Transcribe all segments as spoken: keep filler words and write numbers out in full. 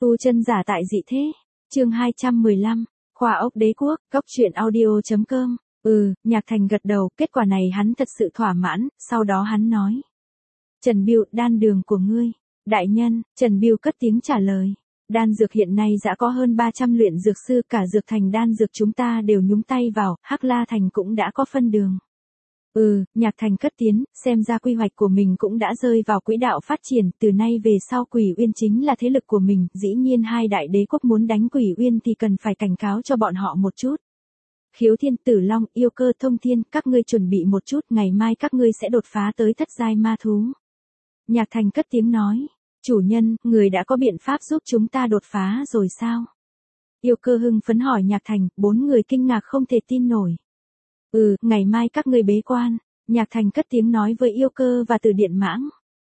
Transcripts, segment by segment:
Tu chân giả tại dị thế. Chương hai trăm mười lăm, Khoa ốc đế quốc, góc truyện audio chấm com. Ừ, Nhạc Thành gật đầu, kết quả này hắn thật sự thỏa mãn, sau đó hắn nói. Trần Biêu, đan đường của ngươi. Đại nhân, Trần Biêu cất tiếng trả lời. Đan dược hiện nay đã có hơn ba trăm luyện dược sư, cả dược thành đan dược chúng ta đều nhúng tay vào, Hắc La Thành cũng đã có phân đường. Ừ, Nhạc Thành cất tiếng, xem ra quy hoạch của mình cũng đã rơi vào quỹ đạo phát triển, từ nay về sau Quỷ Uyên chính là thế lực của mình, dĩ nhiên hai đại đế quốc muốn đánh Quỷ Uyên thì cần phải cảnh cáo cho bọn họ một chút. Khiếu Thiên, Tử Long, Yêu Cơ, Thông Thiên, các ngươi chuẩn bị một chút, ngày mai các ngươi sẽ đột phá tới thất giai ma thú. Nhạc Thành cất tiếng nói, chủ nhân, người đã có biện pháp giúp chúng ta đột phá rồi sao? Yêu Cơ hưng phấn hỏi Nhạc Thành, bốn người kinh ngạc không thể tin nổi. Ừ, ngày mai các ngươi bế quan, Nhạc Thành cất tiếng nói với Yêu Cơ và Từ Điện Mãng.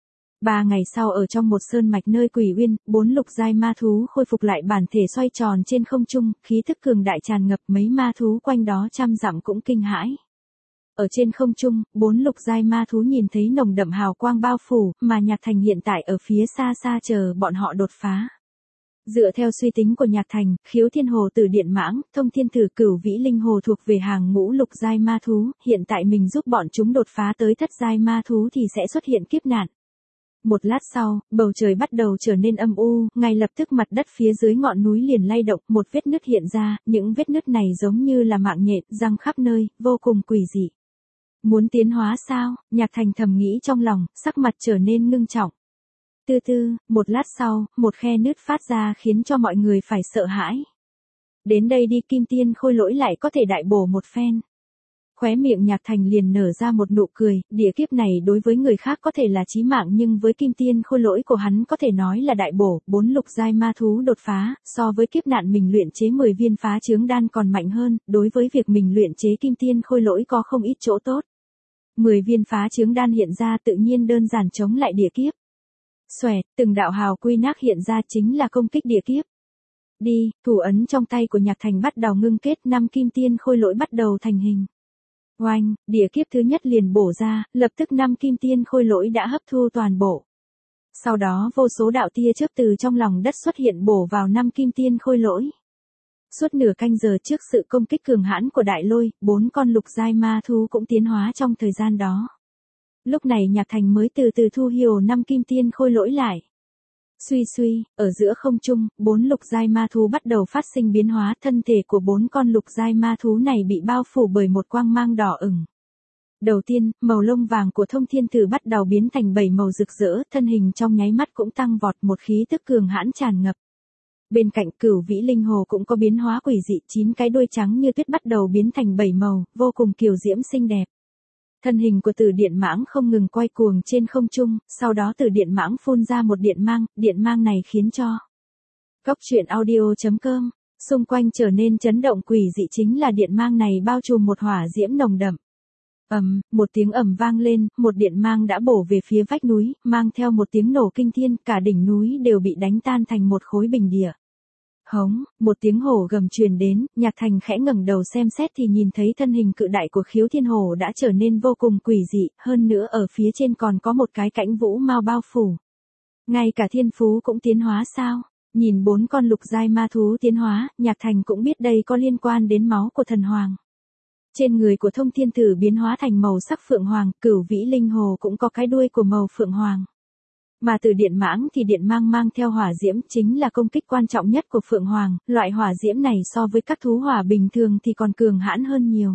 Ba ngày sau ở trong một sơn mạch nơi Quỷ Uyên, bốn lục giai ma thú khôi phục lại bản thể xoay tròn trên không trung, khí thức cường đại tràn ngập, mấy ma thú quanh đó trăm dặm cũng kinh hãi. Ở trên không trung, bốn lục giai ma thú nhìn thấy nồng đậm hào quang bao phủ, mà Nhạc Thành hiện tại ở phía xa xa chờ bọn họ đột phá. Dựa theo suy tính của Nhạc Thành, Khiếu Thiên Hồ, Từ Điện Mãng, Thông Thiên Thử, Cửu Vĩ Linh Hồ thuộc về hàng ngũ lục giai ma thú, hiện tại mình giúp bọn chúng đột phá tới thất giai ma thú thì sẽ xuất hiện kiếp nạn. Một lát sau, bầu trời bắt đầu trở nên âm u, ngay lập tức mặt đất phía dưới ngọn núi liền lay động, một vết nứt hiện ra, những vết nứt này giống như là mạng nhện, răng khắp nơi, vô cùng quỷ dị. Muốn tiến hóa sao? Nhạc Thành thầm nghĩ trong lòng, sắc mặt trở nên ngưng trọng. Từ từ, một lát sau, một khe nứt phát ra khiến cho mọi người phải sợ hãi. Đến đây đi, Kim Tiên Khôi Lỗi lại có thể đại bổ một phen. Khóe miệng Nhạc Thành liền nở ra một nụ cười, địa kiếp này đối với người khác có thể là chí mạng nhưng với Kim Tiên Khôi Lỗi của hắn có thể nói là đại bổ, bốn lục giai ma thú đột phá, so với kiếp nạn mình luyện chế mười viên phá chướng đan còn mạnh hơn, đối với việc mình luyện chế Kim Tiên Khôi Lỗi có không ít chỗ tốt. mười viên phá chướng đan hiện ra tự nhiên đơn giản chống lại địa kiếp. Xoẹt, từng đạo hào quy nác hiện ra chính là công kích địa kiếp. Đi, thủ ấn trong tay của Nhạc Thành bắt đầu ngưng kết, năm Kim Tiên Khôi Lỗi bắt đầu thành hình. Oanh, địa kiếp thứ nhất liền bổ ra, lập tức năm Kim Tiên Khôi Lỗi đã hấp thu toàn bộ. Sau đó vô số đạo tia chớp từ trong lòng đất xuất hiện bổ vào năm Kim Tiên Khôi Lỗi. Suốt nửa canh giờ trước sự công kích cường hãn của đại lôi, bốn con lục giai ma thú cũng tiến hóa trong thời gian đó. Lúc này Nhạc Thành mới từ từ thu hiều năm Kim Tiên Khôi Lỗi lại. Suy suy, ở giữa không trung, bốn lục giai ma thú bắt đầu phát sinh biến hóa, thân thể của bốn con lục giai ma thú này bị bao phủ bởi một quang mang đỏ ửng. Đầu tiên, màu lông vàng của Thông Thiên Thử bắt đầu biến thành bảy màu rực rỡ, thân hình trong nháy mắt cũng tăng vọt, một khí tức cường hãn tràn ngập. Bên cạnh Cửu Vĩ Linh Hồ cũng có biến hóa quỷ dị, chín cái đuôi trắng như tuyết bắt đầu biến thành bảy màu, vô cùng kiều diễm xinh đẹp. Thân hình của Từ Điện Mãng không ngừng quay cuồng trên không trung, sau đó Từ Điện Mãng phun ra một điện mang, điện mang này khiến cho góc truyện audio chấm com xung quanh trở nên chấn động quỷ dị, chính là điện mang này bao trùm một hỏa diễm nồng đậm. Ầm, một tiếng ầm vang lên, một điện mang đã bổ về phía vách núi, mang theo một tiếng nổ kinh thiên, cả đỉnh núi đều bị đánh tan thành một khối bình địa. Hống, một tiếng hổ gầm truyền đến, Nhạc Thành khẽ ngẩng đầu xem xét thì nhìn thấy thân hình cự đại của Khiếu Thiên Hổ đã trở nên vô cùng quỷ dị, hơn nữa ở phía trên còn có một cái cánh vũ mao bao phủ. Ngay cả thiên phú cũng tiến hóa sao? Nhìn bốn con lục giai ma thú tiến hóa, Nhạc Thành cũng biết đây có liên quan đến máu của thần hoàng. Trên người của Thông Thiên Thử biến hóa thành màu sắc phượng hoàng, Cửu Vĩ Linh Hồ cũng có cái đuôi của màu phượng hoàng. Mà Từ Điện Mãng thì điện mang mang theo hỏa diễm, chính là công kích quan trọng nhất của Phượng Hoàng, loại hỏa diễm này so với các thú hỏa bình thường thì còn cường hãn hơn nhiều.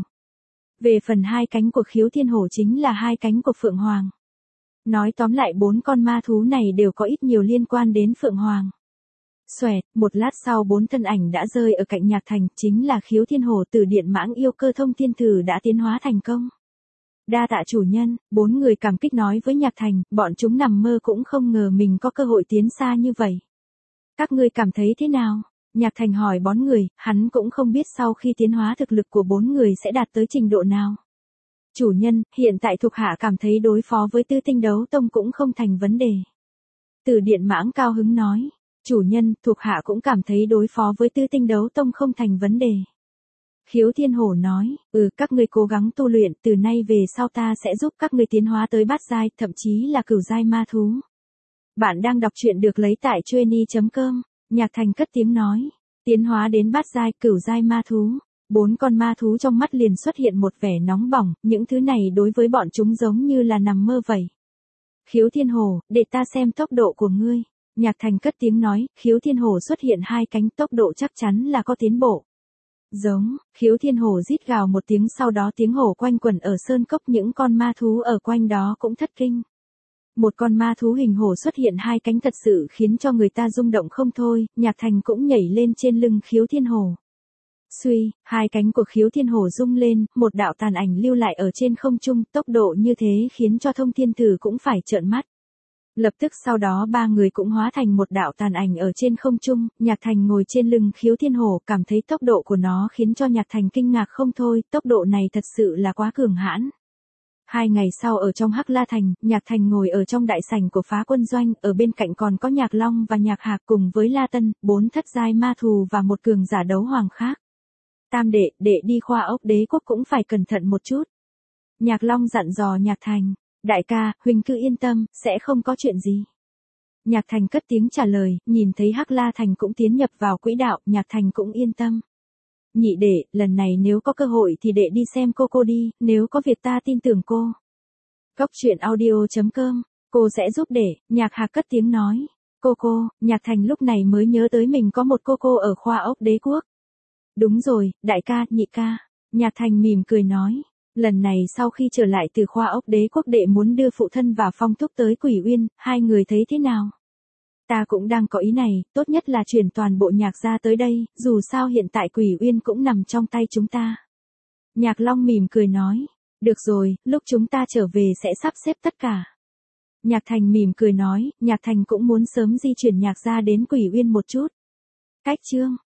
Về phần hai cánh của Khiếu Thiên Hổ chính là hai cánh của Phượng Hoàng. Nói tóm lại bốn con ma thú này đều có ít nhiều liên quan đến Phượng Hoàng. Xoẹt, một lát sau bốn thân ảnh đã rơi ở cạnh Nhạc Thành, chính là Khiếu Thiên Hổ, Từ Điện Mãng, Yêu Cơ, Thông Thiên Thử đã tiến hóa thành công. Đa tạ chủ nhân, bốn người cảm kích nói với Nhạc Thành, bọn chúng nằm mơ cũng không ngờ mình có cơ hội tiến xa như vậy. Các ngươi cảm thấy thế nào? Nhạc Thành hỏi bốn người, hắn cũng không biết sau khi tiến hóa thực lực của bốn người sẽ đạt tới trình độ nào. Chủ nhân, hiện tại thuộc hạ cảm thấy đối phó với Tư Tinh Đấu Tông cũng không thành vấn đề. Từ Điện Mãng cao hứng nói, chủ nhân, thuộc hạ cũng cảm thấy đối phó với Tư Tinh Đấu Tông không thành vấn đề. Khiếu Thiên Hổ nói, ừ, các ngươi cố gắng tu luyện, từ nay về sau ta sẽ giúp các ngươi tiến hóa tới bát giai, thậm chí là cửu giai ma thú. Bạn đang đọc truyện được lấy tại chueny chấm com. Nhạc Thành cất tiếng nói. Tiến hóa đến bát giai, cửu giai ma thú. Bốn con ma thú trong mắt liền xuất hiện một vẻ nóng bỏng, những thứ này đối với bọn chúng giống như là nằm mơ vậy. Khiếu Thiên Hổ, để ta xem tốc độ của ngươi. Nhạc Thành cất tiếng nói, Khiếu Thiên Hổ xuất hiện hai cánh, tốc độ chắc chắn là có tiến bộ. Giống, Khiếu Thiên Hổ rít gào một tiếng, sau đó tiếng hổ quanh quẩn ở sơn cốc, những con ma thú ở quanh đó cũng thất kinh. Một con ma thú hình hổ xuất hiện hai cánh thật sự khiến cho người ta rung động không thôi, Nhạc Thành cũng nhảy lên trên lưng Khiếu Thiên Hổ. Suy, hai cánh của Khiếu Thiên Hổ rung lên, một đạo tàn ảnh lưu lại ở trên không trung, tốc độ như thế khiến cho Thông Thiên Tử cũng phải trợn mắt. Lập tức sau đó ba người cũng hóa thành một đạo tàn ảnh ở trên không trung, Nhạc Thành ngồi trên lưng Khiếu Thiên Hổ, cảm thấy tốc độ của nó khiến cho Nhạc Thành kinh ngạc không thôi, tốc độ này thật sự là quá cường hãn. Hai ngày sau ở trong Hắc La Thành, Nhạc Thành ngồi ở trong đại sảnh của Phá Quân Doanh, ở bên cạnh còn có Nhạc Long và Nhạc Hạc cùng với La Tân, bốn thất giai ma thù và một cường giả đấu hoàng khác. Tam đệ, đệ đi khoa ốc đế quốc cũng phải cẩn thận một chút. Nhạc Long dặn dò Nhạc Thành. Đại ca, huynh cứ yên tâm, sẽ không có chuyện gì. Nhạc Thành cất tiếng trả lời, nhìn thấy Hắc La Thành cũng tiến nhập vào quỹ đạo, Nhạc Thành cũng yên tâm. Nhị đệ, lần này nếu có cơ hội thì đệ đi xem cô cô đi, nếu có việc ta tin tưởng cô. Góc truyện audio chấm com, cô sẽ giúp đệ, Nhạc Hạc cất tiếng nói. Cô cô, Nhạc Thành lúc này mới nhớ tới mình có một cô cô ở khoa ốc đế quốc. Đúng rồi, đại ca, nhị ca. Nhạc Thành mỉm cười nói. Lần này sau khi trở lại từ khoa ốc đế quốc, đệ muốn đưa phụ thân và Phong Thúc tới Quỷ Uyên, hai người thấy thế nào? Ta cũng đang có ý này, tốt nhất là chuyển toàn bộ Nhạc gia tới đây, dù sao hiện tại Quỷ Uyên cũng nằm trong tay chúng ta. Nhạc Long mỉm cười nói, được rồi, lúc chúng ta trở về sẽ sắp xếp tất cả. Nhạc Thành mỉm cười nói, Nhạc Thành cũng muốn sớm di chuyển Nhạc gia đến Quỷ Uyên một chút. Cách chương